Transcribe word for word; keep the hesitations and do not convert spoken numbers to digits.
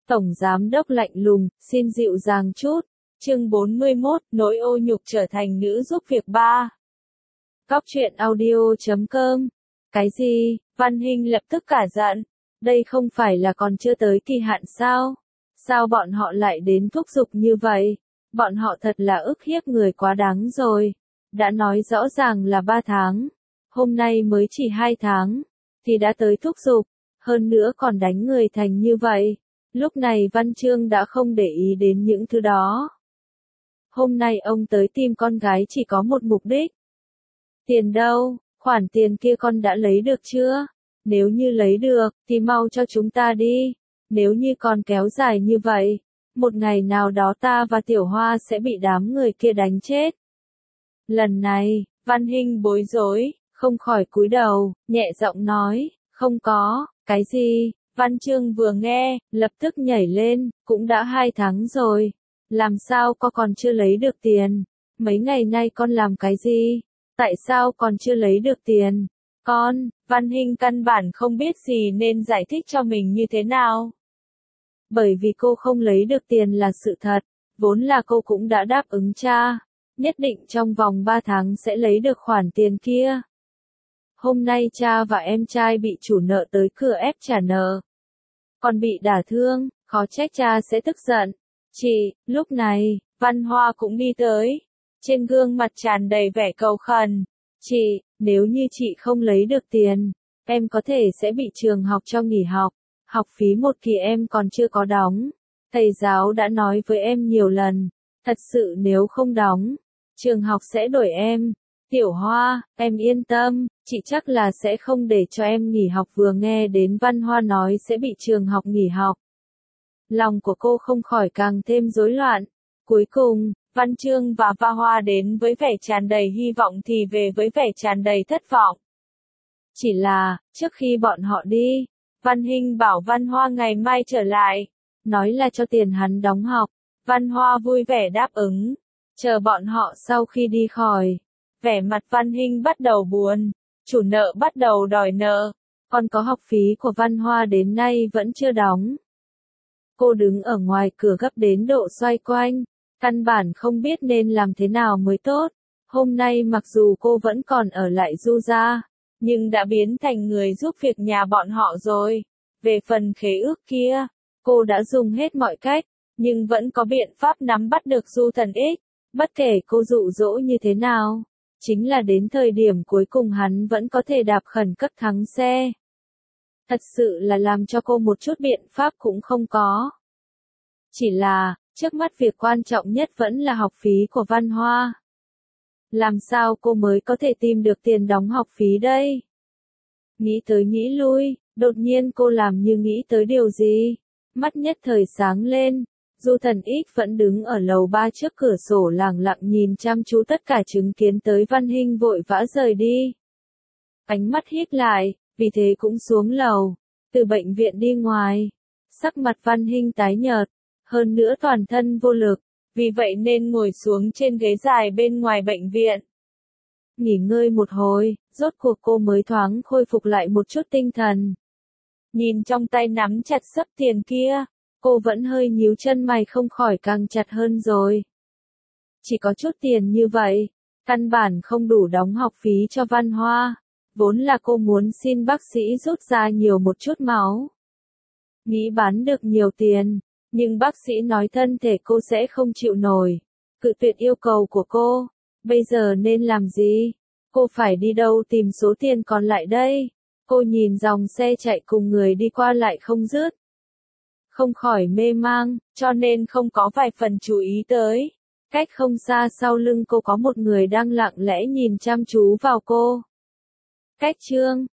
Tổng giám đốc lạnh lùng, xin dịu dàng chút. Chương bốn mươi mốt, nỗi ô nhục trở thành nữ giúp việc ba. Góc truyện audio chấm com. Cái gì? Văn Hinh lập tức cả giận. Đây không phải là còn chưa tới kỳ hạn sao? Sao bọn họ lại đến thúc giục như vậy? Bọn họ thật là ức hiếp người quá đáng rồi. Đã nói rõ ràng là ba tháng. Hôm nay mới chỉ hai tháng. Thì đã tới thúc giục. Hơn nữa còn đánh người thành như vậy. Lúc này Văn Chương đã không để ý đến những thứ đó. Hôm nay ông tới tìm con gái chỉ có một mục đích. Tiền đâu? Khoản tiền kia con đã lấy được chưa? Nếu như lấy được, thì mau cho chúng ta đi. Nếu như còn kéo dài như vậy, một ngày nào đó ta và Tiểu Hoa sẽ bị đám người kia đánh chết. Lần này, Văn Hinh bối rối, không khỏi cúi đầu, nhẹ giọng nói, không có, cái gì? Văn Chương vừa nghe, lập tức nhảy lên, cũng đã hai tháng rồi. Làm sao con còn chưa lấy được tiền? Mấy ngày nay con làm cái gì? Tại sao còn chưa lấy được tiền? Con, Văn Hinh căn bản không biết gì nên giải thích cho mình như thế nào. Bởi vì cô không lấy được tiền là sự thật, vốn là cô cũng đã đáp ứng cha, nhất định trong vòng ba tháng sẽ lấy được khoản tiền kia. Hôm nay cha và em trai bị chủ nợ tới cửa ép trả nợ. Còn bị đả thương, khó trách cha sẽ tức giận. Chị, lúc này, Văn Hoa cũng đi tới. Trên gương mặt tràn đầy vẻ cầu khẩn. Chị, nếu như chị không lấy được tiền, em có thể sẽ bị trường học cho nghỉ học. Học phí một kỳ em còn chưa có đóng. Thầy giáo đã nói với em nhiều lần. Thật sự nếu không đóng, trường học sẽ đổi em. Tiểu Hoa, em yên tâm, chị chắc là sẽ không để cho em nghỉ học. Vừa nghe đến Văn Hoa nói sẽ bị trường học nghỉ học. Lòng của cô không khỏi càng thêm rối loạn. Cuối cùng, Văn Chương và Va Hoa đến với vẻ tràn đầy hy vọng thì về với vẻ tràn đầy thất vọng. Chỉ là, trước khi bọn họ đi, Văn Hinh bảo Văn Hoa ngày mai trở lại, nói là cho tiền hắn đóng học. Văn Hoa vui vẻ đáp ứng. Chờ bọn họ sau khi đi khỏi, vẻ mặt Văn Hinh bắt đầu buồn, chủ nợ bắt đầu đòi nợ, còn có học phí của Văn Hoa đến nay vẫn chưa đóng. Cô đứng ở ngoài cửa gấp đến độ xoay quanh, căn bản không biết nên làm thế nào mới tốt. Hôm nay mặc dù cô vẫn còn ở lại Du gia, nhưng đã biến thành người giúp việc nhà bọn họ rồi. Về phần khế ước kia, cô đã dùng hết mọi cách, nhưng vẫn có biện pháp nắm bắt được Du Thần Ích. Bất kể cô dụ dỗ như thế nào, chính là đến thời điểm cuối cùng hắn vẫn có thể đạp khẩn cấp thắng xe. Thật sự là làm cho cô một chút biện pháp cũng không có. Chỉ là, trước mắt việc quan trọng nhất vẫn là học phí của Văn Hoa. Làm sao cô mới có thể tìm được tiền đóng học phí đây? Nghĩ tới nghĩ lui, đột nhiên cô làm như nghĩ tới điều gì. Mắt nhất thời sáng lên, Du Thần Ích vẫn đứng ở lầu ba trước cửa sổ lẳng lặng nhìn chăm chú tất cả chứng kiến tới Văn Hinh vội vã rời đi. Ánh mắt híp lại, vì thế cũng xuống lầu, từ bệnh viện đi ngoài. Sắc mặt Văn Hinh tái nhợt, hơn nữa toàn thân vô lực, vì vậy nên ngồi xuống trên ghế dài bên ngoài bệnh viện. Nghỉ ngơi một hồi, rốt cuộc cô mới thoáng khôi phục lại một chút tinh thần. Nhìn trong tay nắm chặt xấp tiền kia, cô vẫn hơi nhíu chân mày không khỏi càng chặt hơn rồi. Chỉ có chút tiền như vậy, căn bản không đủ đóng học phí cho Văn Hoa. Vốn là cô muốn xin bác sĩ rút ra nhiều một chút máu. Nghĩ bán được nhiều tiền, nhưng bác sĩ nói thân thể cô sẽ không chịu nổi. Cự tuyệt yêu cầu của cô. Bây giờ nên làm gì? Cô phải đi đâu tìm số tiền còn lại đây? Cô nhìn dòng xe chạy cùng người đi qua lại không dứt. Không khỏi mê mang, cho nên không có vài phần chú ý tới. Cách không xa sau lưng cô có một người đang lặng lẽ nhìn chăm chú vào cô. Cách Chương,